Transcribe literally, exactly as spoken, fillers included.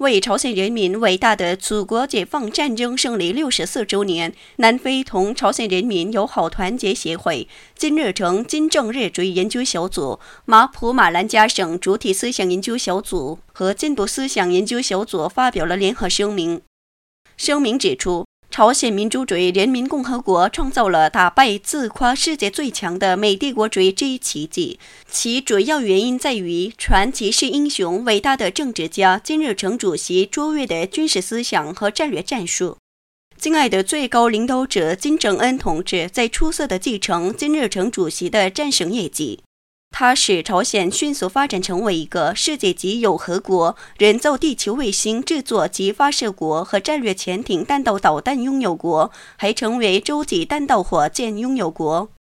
为朝鲜人民伟大的祖国解放战争胜利六十四周年，南非同朝鲜人民友好团结协会、金日成金正日主义研究小组、马普马兰加省主体思想研究小组和进步思想研究小组发表了联合声明。声明指出，朝鲜民主主义人民共和国创造了打败自夸世界最强的美帝国主义这一奇迹，其主要原因在于传奇式英雄、伟大的政治家金日成主席卓越的军事思想和战略战术。敬爱的最高领导者金正恩同志在出色地继承金日成主席的战胜业绩。它使朝鲜迅速发展成为一个世界级有核国、人造地球卫星制作及发射国和战略潜艇弹道导弹拥有国，还成为洲际弹道火箭拥有国。